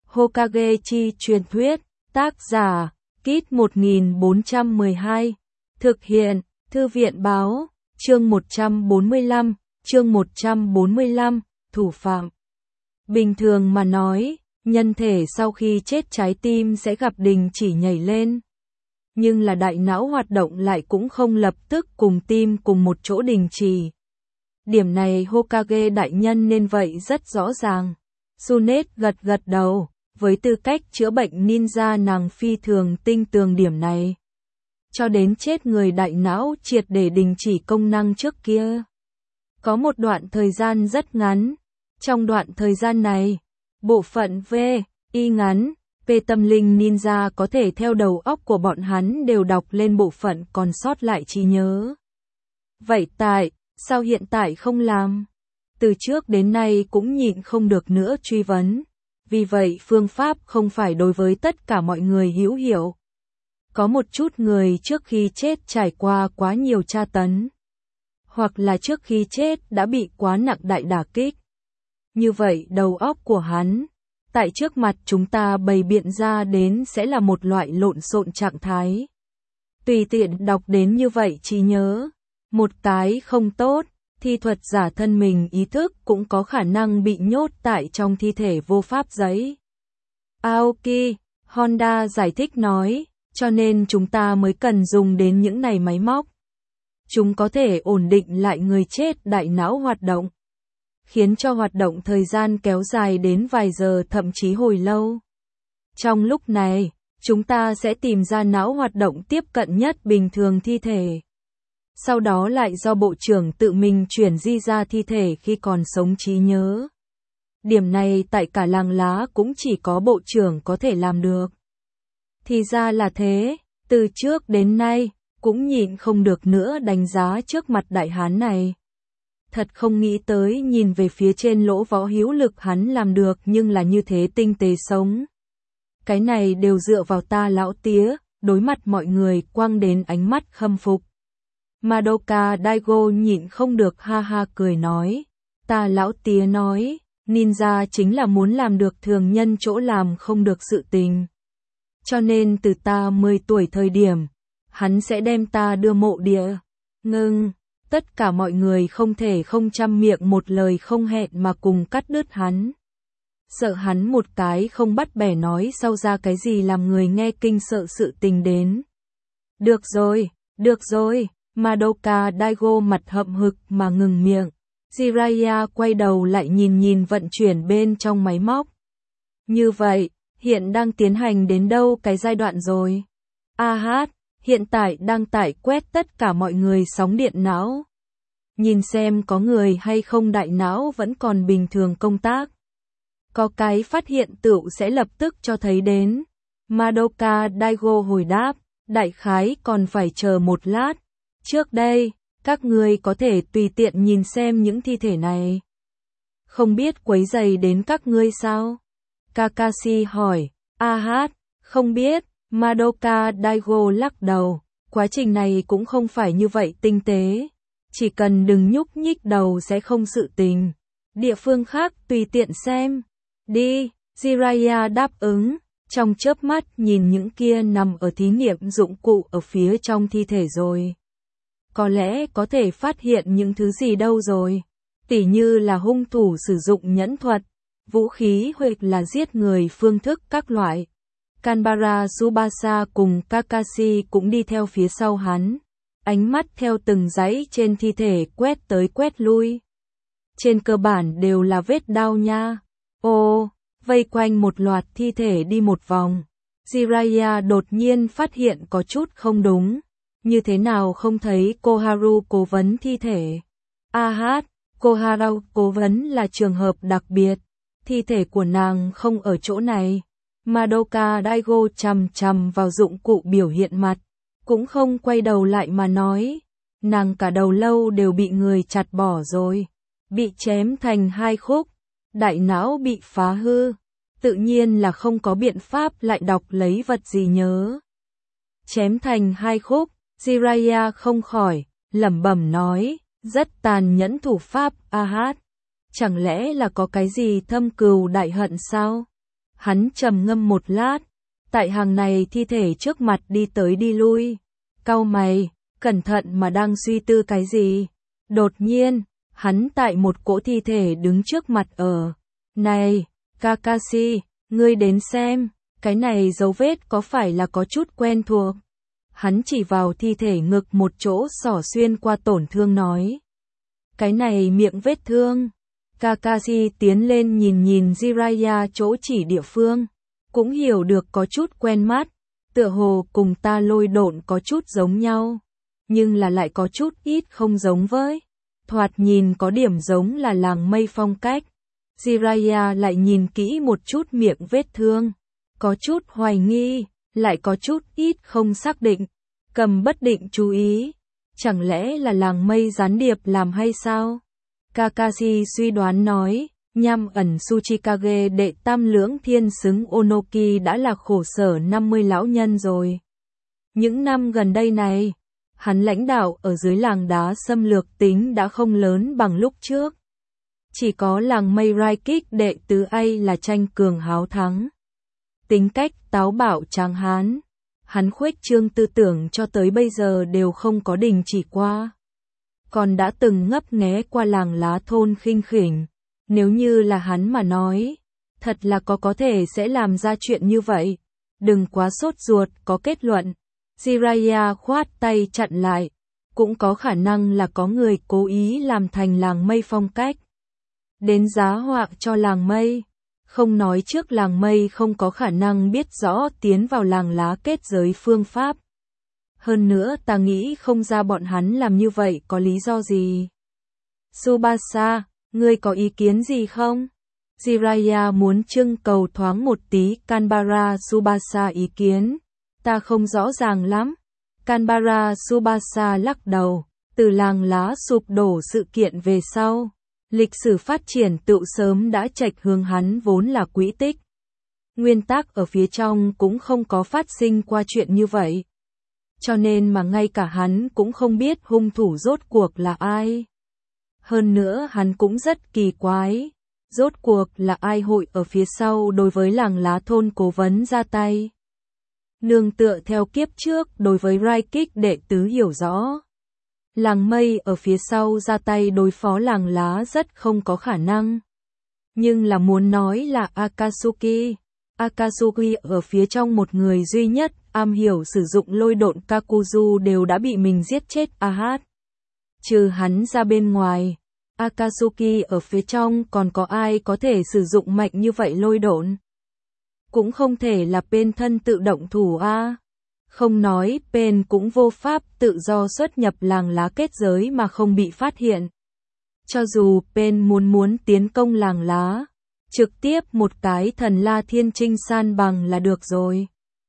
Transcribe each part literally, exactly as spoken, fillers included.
Hokage chi truyền thuyết, tác giả, Kit một nghìn bốn trăm mười hai, thực hiện, Thư viện báo, chương một trăm bốn mươi lăm, chương một trăm bốn mươi lăm, thủ phạm. Bình thường mà nói, nhân thể sau khi chết trái tim sẽ gặp đình chỉ nhảy lên. Nhưng là đại não hoạt động lại cũng không lập tức cùng tim cùng một chỗ đình chỉ. Điểm này Hokage đại nhân nên vậy rất rõ ràng. Tsunade gật gật đầu, với tư cách chữa bệnh ninja nàng phi thường tinh tường điểm này. Cho đến chết người đại não triệt để đình chỉ công năng trước kia. Có một đoạn thời gian rất ngắn. Trong đoạn thời gian này, bộ phận V, Y ngắn, P tâm linh ninja có thể theo đầu óc của bọn hắn đều đọc lên bộ phận còn sót lại trí nhớ. Vậy tại, sao hiện tại không làm? Từ trước đến nay cũng nhịn không được nữa truy vấn. Vì vậy phương pháp không phải đối với tất cả mọi người hữu hiệu. Có một chút người trước khi chết trải qua quá nhiều tra tấn. Hoặc là trước khi chết đã bị quá nặng đại đả kích. Như vậy đầu óc của hắn, tại trước mặt chúng ta bày biện ra đến sẽ là một loại lộn xộn trạng thái. Tùy tiện đọc đến như vậy trí nhớ, một cái không tốt, thi thuật giả thân mình ý thức cũng có khả năng bị nhốt tại trong thi thể vô pháp giấy. Aoki, Honda giải thích nói, cho nên chúng ta mới cần dùng đến những này máy móc. Chúng có thể ổn định lại người chết đại não hoạt động, khiến cho hoạt động thời gian kéo dài đến vài giờ thậm chí hồi lâu. Trong lúc này, chúng ta sẽ tìm ra não hoạt động tiếp cận nhất bình thường thi thể. Sau đó lại do bộ trưởng tự mình chuyển di ra thi thể khi còn sống trí nhớ. Điểm này tại cả làng lá cũng chỉ có bộ trưởng có thể làm được. Thì ra là thế, từ trước đến nay, cũng nhịn không được nữa đánh giá trước mặt đại hán này. Thật không nghĩ tới nhìn về phía trên lỗ võ hữu lực hắn làm được nhưng là như thế tinh tế sống. Cái này đều dựa vào ta lão tía, đối mặt mọi người quăng đến ánh mắt khâm phục. Madoka Daigo nhịn không được ha ha cười nói. Ta lão tía nói, ninja chính là muốn làm được thường nhân chỗ làm không được sự tình. Cho nên từ ta mười tuổi thời điểm, hắn sẽ đem ta đưa mộ địa. Ngưng, tất cả mọi người không thể không trăm miệng một lời không hẹn mà cùng cắt đứt hắn. Sợ hắn một cái không bắt bẻ nói sau ra cái gì làm người nghe kinh sợ sự tình đến. Được rồi, được rồi, Madoka Daigo mặt hậm hực mà ngừng miệng. Jiraiya quay đầu lại nhìn nhìn vận chuyển bên trong máy móc. Như vậy, hiện đang tiến hành đến đâu cái giai đoạn rồi? A hát, hiện tại đang tải quét tất cả mọi người sóng điện não. Nhìn xem có người hay không đại não vẫn còn bình thường công tác. Có cái phát hiện tựu sẽ lập tức cho thấy đến. Madoka Daigo hồi đáp, đại khái còn phải chờ một lát. Trước đây, các người có thể tùy tiện nhìn xem những thi thể này. Không biết quấy rầy đến các ngươi sao? Kakashi hỏi. A hát, không biết. Madoka Daigo lắc đầu. Quá trình này cũng không phải như vậy tinh tế. Chỉ cần đừng nhúc nhích đầu sẽ không sự tình. Địa phương khác tùy tiện xem. Đi, Jiraiya đáp ứng. Trong chớp mắt nhìn những kia nằm ở thí nghiệm dụng cụ ở phía trong thi thể rồi. Có lẽ có thể phát hiện những thứ gì đâu rồi. Tỉ như là hung thủ sử dụng nhẫn thuật, vũ khí hoặc là giết người phương thức các loại. Kanbara Tsubasa cùng Kakashi cũng đi theo phía sau hắn. Ánh mắt theo từng dãy trên thi thể quét tới quét lui. Trên cơ bản đều là vết đao nha. Ô, vây quanh một loạt thi thể đi một vòng. Jiraiya đột nhiên phát hiện có chút không đúng. Như thế nào không thấy Koharu cố vấn thi thể? A hát, Koharu cố vấn là trường hợp đặc biệt. Thi thể của nàng không ở chỗ này. Madoka Daigo chằm chằm vào dụng cụ biểu hiện mặt. Cũng không quay đầu lại mà nói. Nàng cả đầu lâu đều bị người chặt bỏ rồi. Bị chém thành hai khúc. Đại não bị phá hư. Tự nhiên là không có biện pháp lại đọc lấy vật gì nhớ. Chém thành hai khúc. Jiraiya không khỏi, lẩm bẩm nói, rất tàn nhẫn thủ pháp, a hát. Chẳng lẽ là có cái gì thâm cừu đại hận sao? Hắn trầm ngâm một lát, tại hàng này thi thể trước mặt đi tới đi lui, cau mày, cẩn thận mà đang suy tư cái gì. Đột nhiên, hắn tại một cỗ thi thể đứng trước mặt ở. Này, Kakashi, ngươi đến xem, cái này dấu vết có phải là có chút quen thuộc? Hắn chỉ vào thi thể ngực một chỗ xỏ xuyên qua tổn thương nói. Cái này miệng vết thương. Kakashi tiến lên nhìn nhìn Jiraiya chỗ chỉ địa phương, cũng hiểu được có chút quen mắt, tựa hồ cùng ta lôi độn có chút giống nhau, nhưng là lại có chút ít không giống với. Thoạt nhìn có điểm giống là làng mây phong cách. Jiraiya lại nhìn kỹ một chút miệng vết thương, có chút hoài nghi, lại có chút ít không xác định, cầm bất định chú ý. Chẳng lẽ là làng mây gián điệp làm hay sao? Kakashi suy đoán nói, nham ẩn Tsuchikage đệ tam lưỡng thiên xứng Onoki đã là khổ sở năm mươi lão nhân rồi. Những năm gần đây này, hắn lãnh đạo ở dưới làng đá xâm lược tính đã không lớn bằng lúc trước. Chỉ có làng mây Raikik đệ tứ A là tranh cường háo thắng. Tính cách táo bạo tráng hán, hắn khuếch trương tư tưởng cho tới bây giờ đều không có đình chỉ qua. Còn đã từng ngấp nghé qua làng lá thôn khinh khỉnh, nếu như là hắn mà nói, thật là có có thể sẽ làm ra chuyện như vậy. Đừng quá sốt ruột, có kết luận. Jiraiya khoát tay chặn lại, cũng có khả năng là có người cố ý làm thành làng mây phong cách. Đến giá họa cho làng mây, không nói trước làng mây không có khả năng biết rõ tiến vào làng lá kết giới phương pháp. Hơn nữa ta nghĩ không ra bọn hắn làm như vậy có lý do gì. Tsubasa, ngươi có ý kiến gì không? Jiraiya muốn trưng cầu thoáng một tí Kanbara Tsubasa ý kiến. Ta không rõ ràng lắm. Kanbara Tsubasa lắc đầu, từ làng lá sụp đổ sự kiện về sau. Lịch sử phát triển tự sớm đã chệch hướng hắn vốn là quỹ tích. Nguyên tắc ở phía trong cũng không có phát sinh qua chuyện như vậy. Cho nên mà ngay cả hắn cũng không biết hung thủ rốt cuộc là ai. Hơn nữa hắn cũng rất kỳ quái. Rốt cuộc là ai hội ở phía sau đối với làng lá thôn cố vấn ra tay. Nương tựa theo kiếp trước đối với Raikik đệ tứ hiểu rõ. Làng mây ở phía sau ra tay đối phó làng lá rất không có khả năng. Nhưng là muốn nói là Akatsuki. Akatsuki ở phía trong một người duy nhất, am hiểu sử dụng lôi độn Kakuzu đều đã bị mình giết chết a hát. Trừ hắn ra bên ngoài, Akatsuki ở phía trong còn có ai có thể sử dụng mạnh như vậy lôi độn? Cũng không thể là Pen thân tự động thủ a. Không nói Pen cũng vô pháp tự do xuất nhập làng lá kết giới mà không bị phát hiện. Cho dù Pen muốn muốn tiến công làng lá, trực tiếp một cái thần la thiên trinh san bằng là được rồi.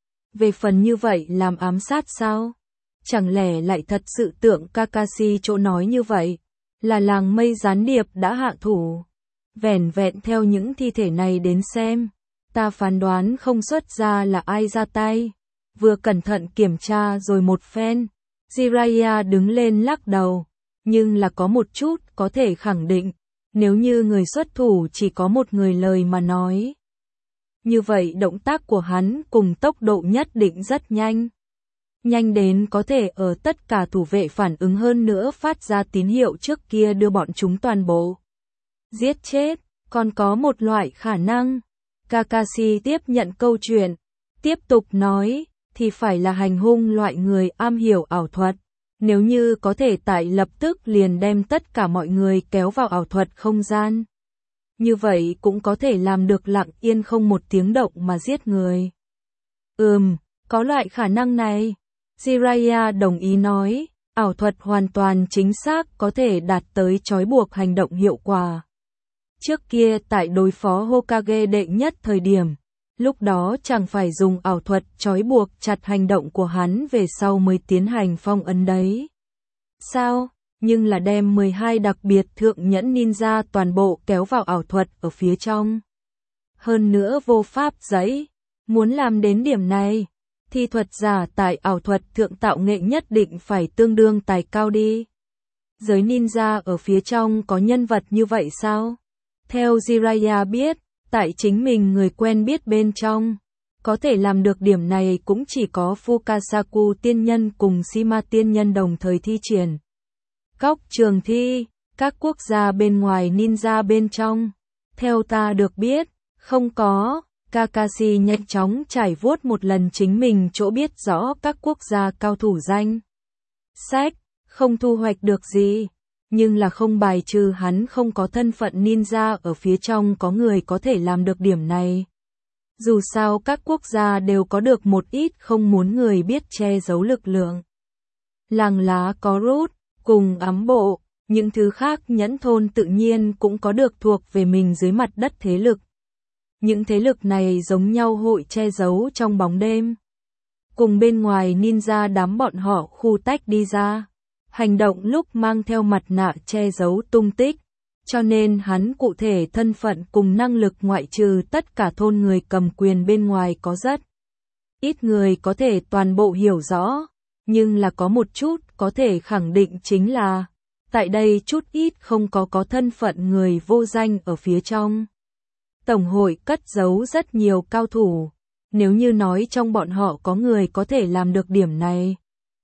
Về phần như vậy làm ám sát sao? Chẳng lẽ lại thật sự tượng Kakashi chỗ nói như vậy, là làng mây gián điệp đã hạ thủ. Vẻn vẹn theo những thi thể này đến xem, ta phán đoán không xuất ra là ai ra tay. Vừa cẩn thận kiểm tra rồi một phen, Jiraiya đứng lên lắc đầu, nhưng là có một chút có thể khẳng định, nếu như người xuất thủ chỉ có một người lời mà nói. Như vậy động tác của hắn cùng tốc độ nhất định rất nhanh. Nhanh đến có thể ở tất cả thủ vệ phản ứng hơn nữa phát ra tín hiệu trước kia đưa bọn chúng toàn bộ giết chết. Còn có một loại khả năng, Kakashi tiếp nhận câu chuyện, tiếp tục nói, thì phải là hành hung loại người am hiểu ảo thuật. Nếu như có thể tại lập tức liền đem tất cả mọi người kéo vào ảo thuật không gian. Như vậy cũng có thể làm được lặng yên không một tiếng động mà giết người. Ừm, có loại khả năng này. Jiraiya đồng ý nói, ảo thuật hoàn toàn chính xác có thể đạt tới trói buộc hành động hiệu quả. Trước kia tại đối phó Hokage đệ nhất thời điểm, lúc đó chẳng phải dùng ảo thuật trói buộc chặt hành động của hắn về sau mới tiến hành phong ấn đấy. Sao? Nhưng là đem mười hai đặc biệt thượng nhẫn ninja toàn bộ kéo vào ảo thuật ở phía trong. Hơn nữa vô pháp giấy. Muốn làm đến điểm này, thì thuật giả tại ảo thuật thượng tạo nghệ nhất định phải tương đương tài cao đi. Giới ninja ở phía trong có nhân vật như vậy sao? Theo Jiraiya biết, tại chính mình người quen biết bên trong. Có thể làm được điểm này cũng chỉ có Fukasaku tiên nhân cùng Shima tiên nhân đồng thời thi triển. Cóc trường thi, các quốc gia bên ngoài ninja bên trong. Theo ta được biết, không có. Kakashi nhanh chóng trải vuốt một lần chính mình chỗ biết rõ các quốc gia cao thủ danh sách, không thu hoạch được gì, nhưng là không bài trừ hắn không có thân phận ninja ở phía trong có người có thể làm được điểm này. Dù sao các quốc gia đều có được một ít không muốn người biết che giấu lực lượng. Làng lá có rút, cùng ám bộ, những thứ khác nhẫn thôn tự nhiên cũng có được thuộc về mình dưới mặt đất thế lực. Những thế lực này giống nhau hội che giấu trong bóng đêm. Cùng bên ngoài ninja đám bọn họ khu tách đi ra. Hành động lúc mang theo mặt nạ che giấu tung tích. Cho nên hắn cụ thể thân phận cùng năng lực ngoại trừ tất cả thôn người cầm quyền bên ngoài có rất ít người có thể toàn bộ hiểu rõ. Nhưng là có một chút có thể khẳng định chính là tại đây chút ít không có có thân phận người vô danh ở phía trong. Tổng hội cất giấu rất nhiều cao thủ, nếu như nói trong bọn họ có người có thể làm được điểm này.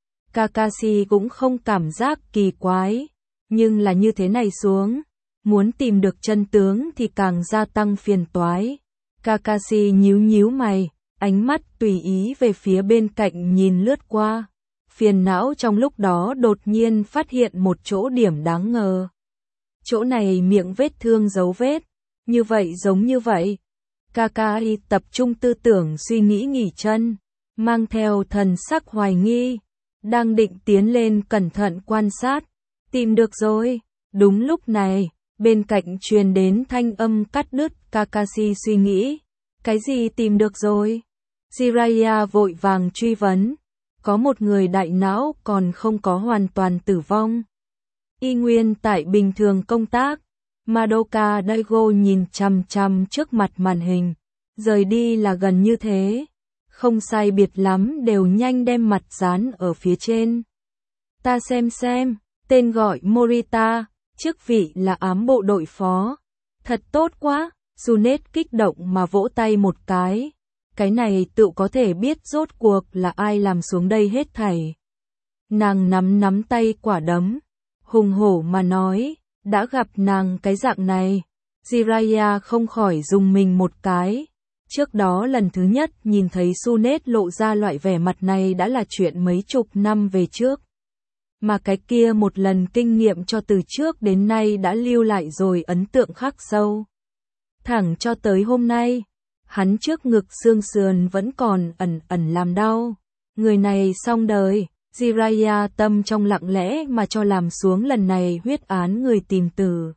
Kakashi cũng không cảm giác kỳ quái, nhưng là như thế này xuống, muốn tìm được chân tướng thì càng gia tăng phiền toái. Kakashi nhíu nhíu mày, ánh mắt tùy ý về phía bên cạnh nhìn lướt qua. Phiền não trong lúc đó đột nhiên phát hiện một chỗ điểm đáng ngờ. Chỗ này miệng vết thương dấu vết. Như vậy giống như vậy. Kakashi tập trung tư tưởng suy nghĩ nghỉ chân, mang theo thần sắc hoài nghi, đang định tiến lên cẩn thận quan sát. Tìm được rồi. Đúng lúc này, bên cạnh truyền đến thanh âm cắt đứt Kakashi suy nghĩ. Cái gì tìm được rồi? Jiraiya vội vàng truy vấn. Có một người đại não còn không có hoàn toàn tử vong. Y nguyên tại bình thường công tác. Madoka Daigo nhìn chằm chằm trước mặt màn hình, rời đi là gần như thế, không sai biệt lắm đều nhanh đem mặt dán ở phía trên. Ta xem xem, tên gọi Morita, chức vị là ám bộ đội phó. Thật tốt quá, Junet kích động mà vỗ tay một cái. Cái này tự có thể biết rốt cuộc là ai làm xuống đây hết thảy. Nàng nắm nắm tay quả đấm, hùng hổ mà nói. Đã gặp nàng cái dạng này, Jiraiya không khỏi dùng mình một cái. Trước đó lần thứ nhất nhìn thấy Junet lộ ra loại vẻ mặt này đã là chuyện mấy chục năm về trước. Mà cái kia một lần kinh nghiệm cho từ trước đến nay đã lưu lại rồi ấn tượng khắc sâu. Thẳng cho tới hôm nay, hắn trước ngực xương sườn vẫn còn ẩn ẩn làm đau. Người này xong đời. Jiraiya tâm trong lặng lẽ mà cho làm xuống lần này huyết án người tìm tử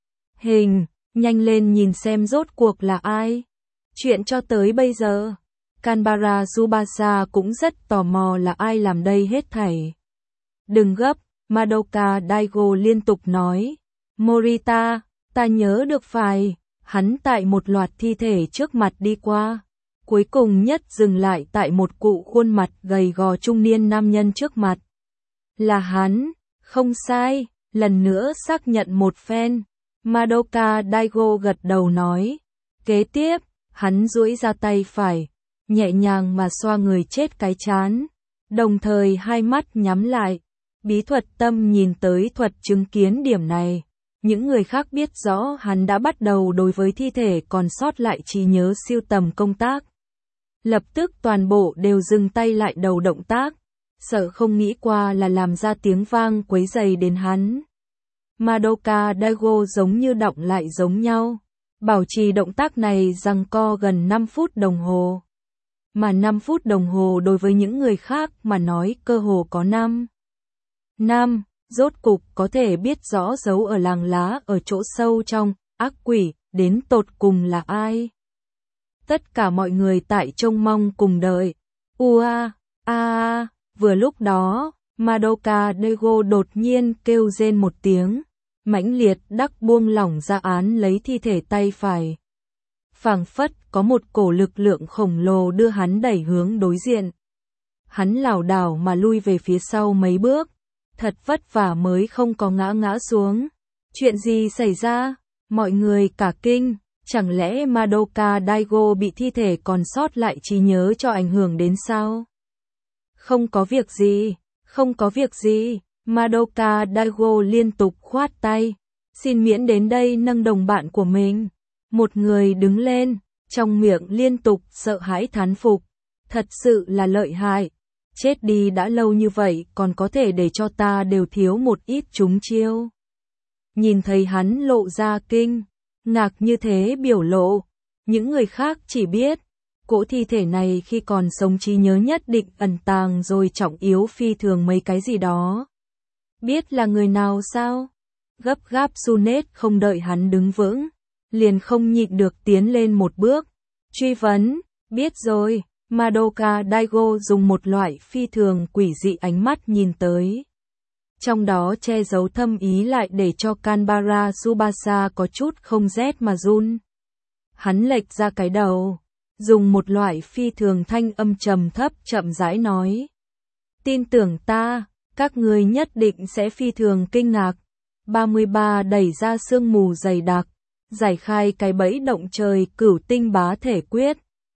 hình, nhanh lên nhìn xem rốt cuộc là ai. Chuyện cho tới bây giờ, Kanbara Tsubasa cũng rất tò mò là ai làm đây hết thảy. Đừng gấp, Madoka Daigo liên tục nói. Morita, ta nhớ được phải, hắn tại một loạt thi thể trước mặt đi qua. Cuối cùng nhất dừng lại tại một cụ khuôn mặt gầy gò trung niên nam nhân trước mặt. Là hắn, không sai, lần nữa xác nhận một phen. Madoka Daigo gật đầu nói. Kế tiếp, hắn duỗi ra tay phải, nhẹ nhàng mà xoa người chết cái chán, đồng thời hai mắt nhắm lại. Bí thuật tâm nhìn tới thuật chứng kiến điểm này. Những người khác biết rõ hắn đã bắt đầu đối với thi thể còn sót lại trí nhớ siêu tầm công tác. Lập tức toàn bộ đều dừng tay lại đầu động tác, sợ không nghĩ qua là làm ra tiếng vang quấy rầy đến hắn. Madoka Daigo giống như động lại giống nhau, bảo trì động tác này giằng co gần năm phút đồng hồ. Mà năm phút đồng hồ đối với những người khác mà nói cơ hồ có năm. Năm, rốt cục có thể biết rõ dấu ở làng lá ở chỗ sâu trong, ác quỷ, đến tột cùng là ai. Tất cả mọi người tại trông mong cùng đợi. Ua, a, a, vừa lúc đó, Madoka Daigo đột nhiên kêu rên một tiếng, mãnh liệt đắc buông lỏng ra án lấy thi thể tay phải. Phảng phất có một cổ lực lượng khổng lồ đưa hắn đẩy hướng đối diện. Hắn lảo đảo mà lui về phía sau mấy bước, thật vất vả mới không có ngã ngã xuống. Chuyện gì xảy ra? Mọi người cả kinh, Chẳng lẽ Madoka Daigo bị thi thể còn sót lại trí nhớ cho ảnh hưởng đến sao? Không có việc gì, không có việc gì, Madoka Daigo liên tục khoát tay. Xin miễn đến đây nâng đồng bạn của mình. Một người đứng lên, trong miệng liên tục sợ hãi thán phục. Thật sự là lợi hại. Chết đi đã lâu như vậy còn có thể để cho ta đều thiếu một ít trúng chiêu. Nhìn thấy hắn lộ ra kinh ngạc như thế biểu lộ, những người khác chỉ biết, cỗ thi thể này khi còn sống trí nhớ nhất định ẩn tàng rồi trọng yếu phi thường mấy cái gì đó. Biết là người nào sao? Gấp gáp Sunet không đợi hắn đứng vững, liền không nhịn được tiến lên một bước, truy vấn, biết rồi, Madoka Daigo dùng một loại phi thường quỷ dị ánh mắt nhìn tới. Trong đó che giấu thâm ý lại để cho Kanbara Tsubasa có chút không rét mà run. Hắn lệch ra cái đầu, dùng một loại phi thường thanh âm trầm thấp chậm rãi nói. Tin tưởng ta, các người nhất định sẽ phi thường kinh ngạc. ba mươi ba đẩy ra sương mù dày đặc, giải khai cái bẫy động trời cửu tinh bá thể quyết,